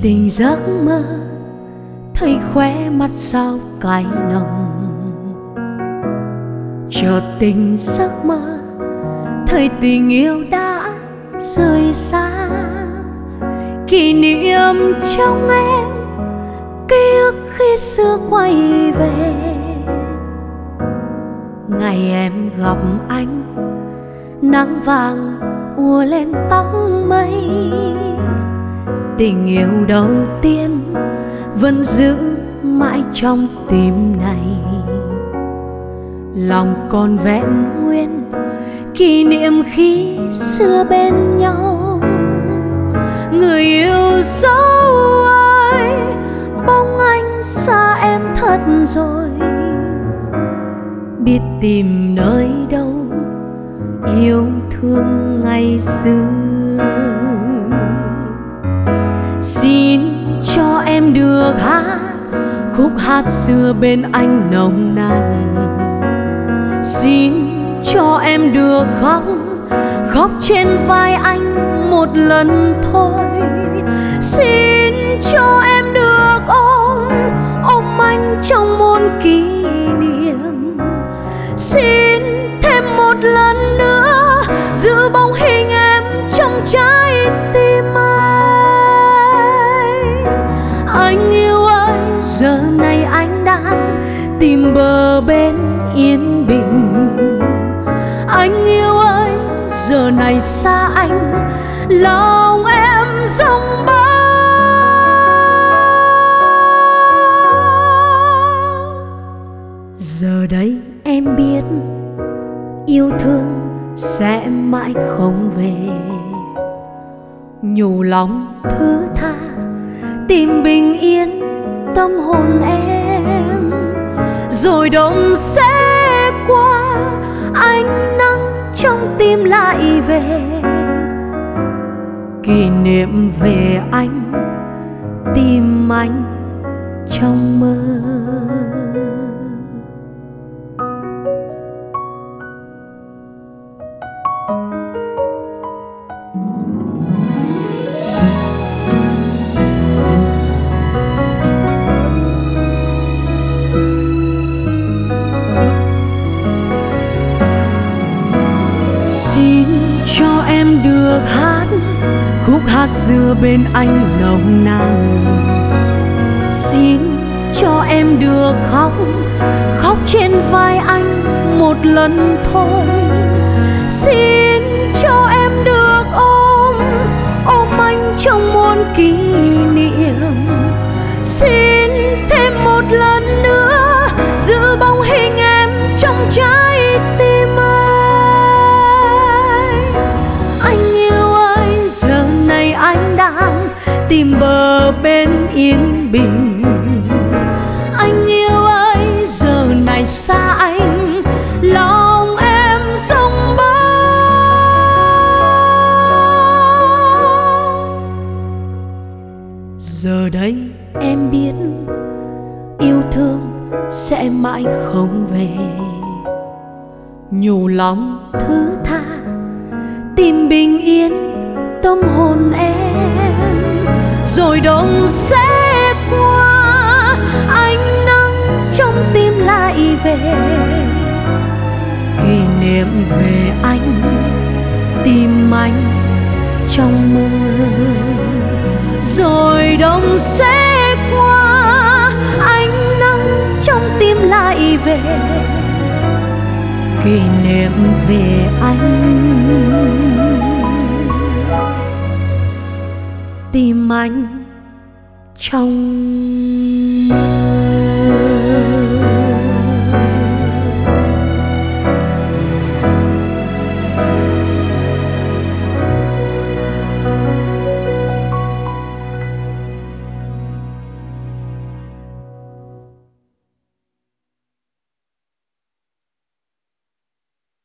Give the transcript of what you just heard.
tình giấc mơ thấy khóe mắt sao cay nồng. Chợt tình giấc mơ thấy tình yêu đã rời xa. Kỷ niệm trong em, ký ức khi xưa quay về. Ngày em gặp anh, nắng vàng ùa lên tóc mây. Tình yêu đầu tiên vẫn giữ mãi trong tim này. Lòng còn vẹn nguyên kỷ niệm khi xưa bên nhau. Người yêu dấu ơi, bóng anh xa em thật rồi. Biết tìm nơi đâu yêu thương ngày xưa. Xin cho em được hát khúc hát xưa bên anh nồng nàn. Xin cho em được khóc, khóc trên vai anh một lần thôi. Xin cho em được ôm anh trong muôn kỷ niệm. Xin thêm một lần nữa giữ bóng hình em trong trái tim anh. Anh yêu ơi, giờ này anh đang tìm bờ bên yên bình. Anh yêu ơi, giờ này xa anh, lòng em rông bão. Giờ đây em biết yêu thương sẽ mãi không về. Nhủ lòng thứ tha tìm bình yên tâm hồn em. Rồi đông sẽ qua, ánh nắng trong tim lại về. Kỷ niệm về anh, tìm anh trong mơ. Xin cho em được hát khúc hát xưa bên anh nồng nàn. Xin cho em được khóc, khóc trên vai anh một lần thôi. Xin cho em được ôm anh trong muôn kỷ niệm. Xin thêm một lần nữa giữ bóng hình em trong trái tim anh. Anh yêu ơi, giờ này anh đang tìm bờ bên yên bình. Anh yêu ơi, giờ này xa anh, lòng em rông bão. Giờ đây em biết yêu thương sẽ mãi không về. Nhủ lòng thứ tha tìm bình yên tâm hồn em. Rồi đông sẽ qua, ánh nắng trong tim lại về. Kỷ niệm về anh, tìm anh trong mơ. Rồi đông sẽ qua, ánh nắng trong tim lại về. Kỷ niệm về anh, tìm anh trong